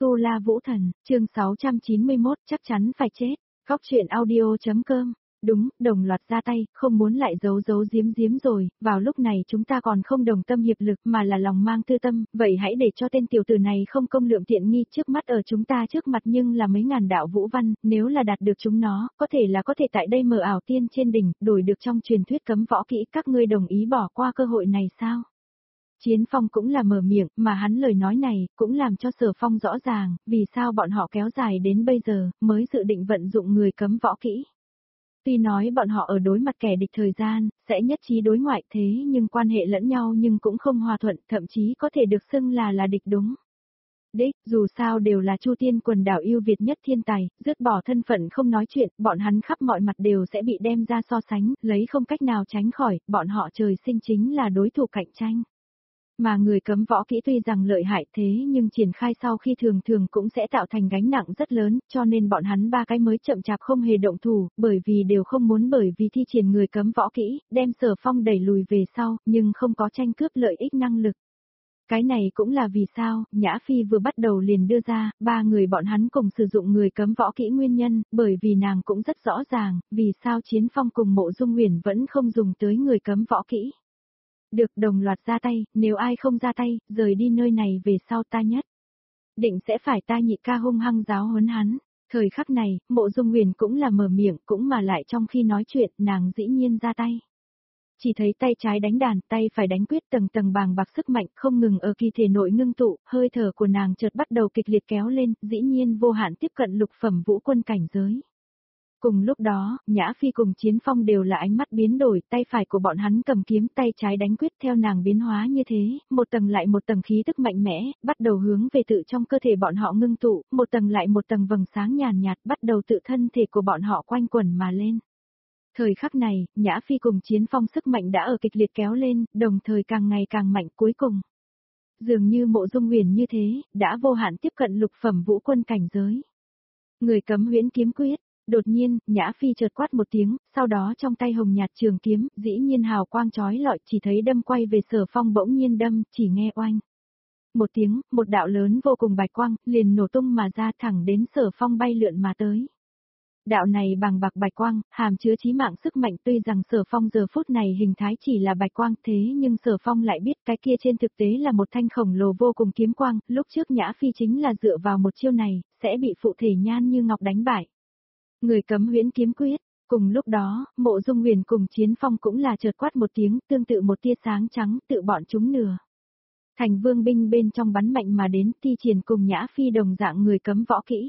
Tu La Vũ Thần, chương 691, chắc chắn phải chết. Góc truyện audio.com. Đúng, đồng loạt ra tay, không muốn lại giấu giếm rồi, vào lúc này chúng ta còn không đồng tâm hiệp lực mà là lòng mang tư tâm, vậy hãy để cho tên tiểu tử này không công lượng tiện nghi trước mắt ở chúng ta trước mặt nhưng là mấy ngàn đạo vũ văn, nếu là đạt được chúng nó, có thể tại đây mờ ảo tiên trên đỉnh, đổi được trong truyền thuyết cấm võ kỹ, các ngươi đồng ý bỏ qua cơ hội này sao? Chiến Phong cũng là mở miệng, mà hắn lời nói này, cũng làm cho Sở Phong rõ ràng, vì sao bọn họ kéo dài đến bây giờ, mới dự định vận dụng người cấm võ kỹ. Tuy nói bọn họ ở đối mặt kẻ địch thời gian, sẽ nhất trí đối ngoại thế nhưng quan hệ lẫn nhau nhưng cũng không hòa thuận, thậm chí có thể được xưng là địch đúng. Đích, dù sao đều là Chu Tiên quần đảo yêu Việt nhất thiên tài, dứt bỏ thân phận không nói chuyện, bọn hắn khắp mọi mặt đều sẽ bị đem ra so sánh, lấy không cách nào tránh khỏi, bọn họ trời sinh chính là đối thủ cạnh tranh. Mà người cấm võ kỹ tuy rằng lợi hại thế nhưng triển khai sau khi thường cũng sẽ tạo thành gánh nặng rất lớn, cho nên bọn hắn ba cái mới chậm chạp không hề động thủ, bởi vì đều không muốn bởi vì thi triển người cấm võ kỹ, đem Sở Phong đẩy lùi về sau, nhưng không có tranh cướp lợi ích năng lực. Cái này cũng là vì sao, Nhã Phi vừa bắt đầu liền đưa ra, ba người bọn hắn cùng sử dụng người cấm võ kỹ nguyên nhân, bởi vì nàng cũng rất rõ ràng, vì sao Chiến Phong cùng Mộ Dung Huyền vẫn không dùng tới người cấm võ kỹ. Được đồng loạt ra tay, nếu ai không ra tay, rời đi nơi này về sau ta nhất. Định sẽ phải ta nhị ca hung hăng giáo huấn hắn. Thời khắc này, Mộ Dung Huyền cũng là mở miệng, cũng mà lại trong khi nói chuyện, nàng dĩ nhiên ra tay. Chỉ thấy tay trái đánh đàn, tay phải đánh quyết tầng bàng bạc sức mạnh không ngừng ở kỳ thể nội ngưng tụ, hơi thở của nàng chợt bắt đầu kịch liệt kéo lên, dĩ nhiên vô hạn tiếp cận lục phẩm vũ quân cảnh giới. Cùng lúc đó, Nhã Phi cùng Chiến Phong đều là ánh mắt biến đổi, tay phải của bọn hắn cầm kiếm, tay trái đánh quyết theo nàng biến hóa như thế, một tầng lại một tầng khí tức mạnh mẽ, bắt đầu hướng về tự trong cơ thể bọn họ ngưng tụ, một tầng lại một tầng vầng sáng nhàn nhạt bắt đầu tự thân thể của bọn họ quanh quẩn mà lên. Thời khắc này, Nhã Phi cùng Chiến Phong sức mạnh đã ở kịch liệt kéo lên, đồng thời càng ngày càng mạnh cuối cùng. Dường như Mộ Dung Huyền như thế, đã vô hạn tiếp cận lục phẩm vũ quân cảnh giới. Người cấm huyễn kiếm quyết. Đột nhiên, Nhã Phi chợt quát một tiếng, sau đó trong tay hồng nhạt trường kiếm, dĩ nhiên hào quang chói lọi, chỉ thấy đâm quay về Sở Phong bỗng nhiên đâm, chỉ nghe oanh. Một tiếng, một đạo lớn vô cùng bạch quang, liền nổ tung mà ra thẳng đến Sở Phong bay lượn mà tới. Đạo này bằng bạc bạch quang, hàm chứa chí mạng sức mạnh tuy rằng Sở Phong giờ phút này hình thái chỉ là bạch quang thế nhưng Sở Phong lại biết cái kia trên thực tế là một thanh khổng lồ vô cùng kiếm quang, lúc trước Nhã Phi chính là dựa vào một chiêu này, sẽ bị phụ thể Nhan Như Ngọc đánh bại. Người cấm huyễn kiếm quyết, cùng lúc đó, Mộ Dung Huyền cùng Chiến Phong cũng là chợt quát một tiếng, tương tự một tia sáng trắng, tự bọn chúng nửa. Thành vương binh bên trong bắn mạnh mà đến, thi triển cùng Nhã Phi đồng dạng người cấm võ kỹ.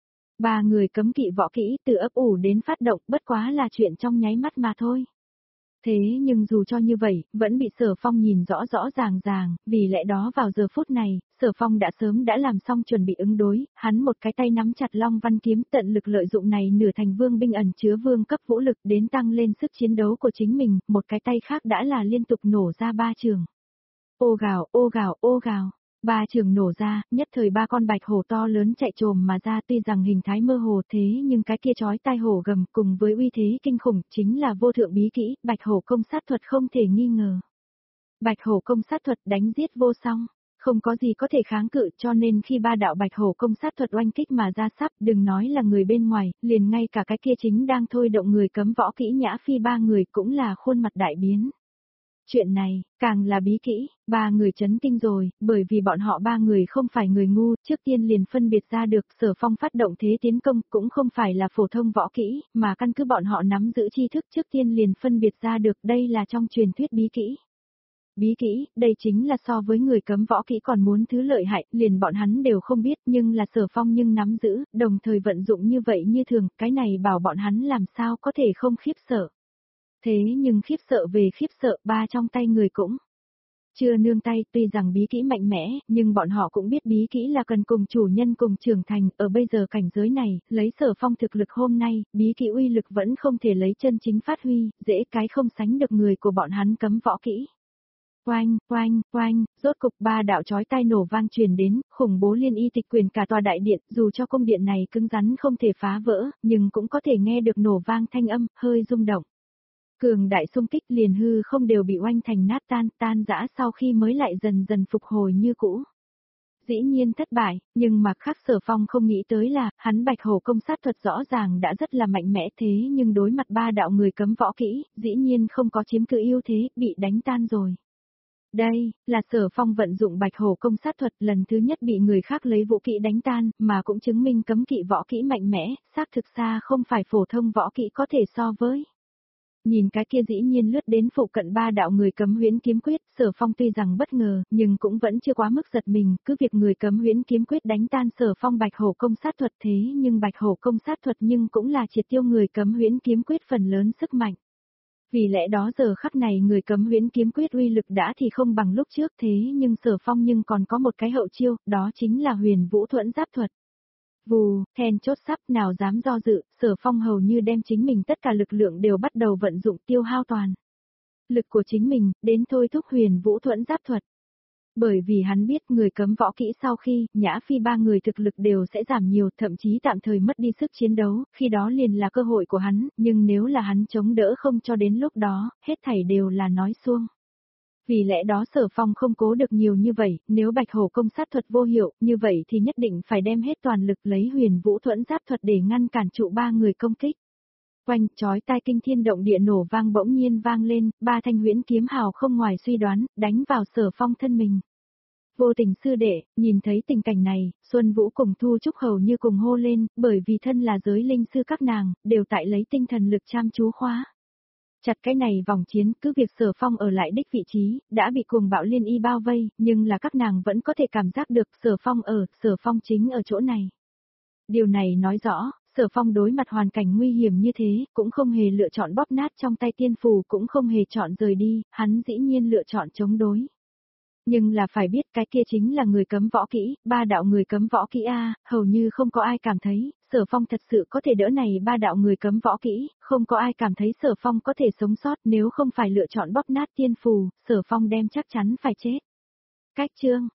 Ba người cấm kỵ võ kỹ từ ấp ủ đến phát động, bất quá là chuyện trong nháy mắt mà thôi. Thế nhưng dù cho như vậy, vẫn bị Sở Phong nhìn rõ ràng, vì lẽ đó vào giờ phút này, Sở Phong đã sớm đã làm xong chuẩn bị ứng đối, hắn một cái tay nắm chặt Long Văn kiếm tận lực lợi dụng này nửa thành vương binh ẩn chứa vương cấp vũ lực đến tăng lên sức chiến đấu của chính mình, một cái tay khác đã là liên tục nổ ra ba trường. Ô gào. Ba trường nổ ra, nhất thời ba con bạch hổ to lớn chạy trồm mà ra tuy rằng hình thái mơ hồ thế nhưng cái kia chói tai hổ gầm cùng với uy thế kinh khủng chính là vô thượng bí kỹ, bạch hổ công sát thuật không thể nghi ngờ. Bạch hổ công sát thuật đánh giết vô song, không có gì có thể kháng cự cho nên khi ba đạo bạch hổ công sát thuật oanh kích mà ra sắp đừng nói là người bên ngoài, liền ngay cả cái kia chính đang thôi động người cấm võ kỹ Nhã Phi ba người cũng là khuôn mặt đại biến. Chuyện này, càng là bí kỹ, ba người chấn kinh rồi, bởi vì bọn họ ba người không phải người ngu, trước tiên liền phân biệt ra được Sở Phong phát động thế tiến công cũng không phải là phổ thông võ kỹ, mà căn cứ bọn họ nắm giữ tri thức trước tiên liền phân biệt ra được đây là trong truyền thuyết bí kỹ. Bí kỹ, đây chính là so với người cấm võ kỹ còn muốn thứ lợi hại, liền bọn hắn đều không biết nhưng là Sở Phong nhưng nắm giữ, đồng thời vận dụng như vậy như thường, cái này bảo bọn hắn làm sao có thể không khiếp sợ. Thế nhưng khiếp sợ về khiếp sợ ba trong tay người cũng chưa nương tay, tuy rằng bí kỹ mạnh mẽ, nhưng bọn họ cũng biết bí kỹ là cần cùng chủ nhân cùng trưởng thành, ở bây giờ cảnh giới này, lấy Sở Phong thực lực hôm nay, bí kỹ uy lực vẫn không thể lấy chân chính phát huy, dễ cái không sánh được người của bọn hắn cấm võ kỹ. Oanh, rốt cục ba đạo chói tai nổ vang truyền đến, khủng bố liên y tịch quyền cả tòa đại điện, dù cho cung điện này cứng rắn không thể phá vỡ, nhưng cũng có thể nghe được nổ vang thanh âm, hơi rung động. Cường đại xung kích liền hư không đều bị oanh thành nát tan rã sau khi mới lại dần dần phục hồi như cũ. Dĩ nhiên thất bại, nhưng mà khác Sở Phong không nghĩ tới là, hắn Bạch Hổ công sát thuật rõ ràng đã rất là mạnh mẽ thế nhưng đối mặt ba đạo người cấm võ kỹ, dĩ nhiên không có chiếm cứ ưu thế, bị đánh tan rồi. Đây, là Sở Phong vận dụng Bạch Hổ công sát thuật lần thứ nhất bị người khác lấy vũ kỹ đánh tan, mà cũng chứng minh cấm kỵ võ kỹ mạnh mẽ, xác thực xa không phải phổ thông võ kỹ có thể so với. Nhìn cái kia dĩ nhiên lướt đến phụ cận ba đạo người cấm huyễn kiếm quyết, Sở Phong tuy rằng bất ngờ, nhưng cũng vẫn chưa quá mức giật mình, cứ việc người cấm huyễn kiếm quyết đánh tan Sở Phong Bạch Hổ công sát thuật thế nhưng Bạch Hổ công sát thuật nhưng cũng là triệt tiêu người cấm huyễn kiếm quyết phần lớn sức mạnh. Vì lẽ đó giờ khắc này người cấm huyễn kiếm quyết uy lực đã thì không bằng lúc trước thế nhưng Sở Phong nhưng còn có một cái hậu chiêu, đó chính là huyền vũ thuẫn giáp thuật. Vù, then chốt sắp nào dám do dự, Sở Phong hầu như đem chính mình tất cả lực lượng đều bắt đầu vận dụng tiêu hao toàn. Lực của chính mình, đến thôi thúc huyền vũ thuẫn giáp thuật. Bởi vì hắn biết người cấm võ kỹ sau khi, Nhã Phi ba người thực lực đều sẽ giảm nhiều, thậm chí tạm thời mất đi sức chiến đấu, khi đó liền là cơ hội của hắn, nhưng nếu là hắn chống đỡ không cho đến lúc đó, hết thảy đều là nói suông. Vì lẽ đó Sở Phong không cố được nhiều như vậy, nếu Bạch Hổ công sát thuật vô hiệu, như vậy thì nhất định phải đem hết toàn lực lấy huyền vũ thuẫn giáp thuật để ngăn cản trụ ba người công kích. Oanh, chói tai kinh thiên động địa nổ vang bỗng nhiên vang lên, ba thanh huyễn kiếm hào không ngoài suy đoán, đánh vào Sở Phong thân mình. Vô tình sư đệ, nhìn thấy tình cảnh này, Xuân Vũ cùng Thu Trúc hầu như cùng hô lên, bởi vì thân là giới linh sư các nàng, đều tại lấy tinh thần lực chăm chú khóa. Chặt cái này vòng chiến, cứ việc Sở Phong ở lại đích vị trí, đã bị cuồng bạo liên y bao vây, nhưng là các nàng vẫn có thể cảm giác được Sở Phong chính ở chỗ này. Điều này nói rõ, Sở Phong đối mặt hoàn cảnh nguy hiểm như thế, cũng không hề lựa chọn bóp nát trong tay tiên phù, cũng không hề chọn rời đi, hắn dĩ nhiên lựa chọn chống đối. Nhưng là phải biết cái kia chính là người cấm võ kỹ, ba đạo người cấm võ kỹ A, hầu như không có ai cảm thấy, Sở Phong thật sự có thể đỡ này ba đạo người cấm võ kỹ, không có ai cảm thấy Sở Phong có thể sống sót nếu không phải lựa chọn bóp nát tiên phù, Sở Phong đem chắc chắn phải chết. Cách chương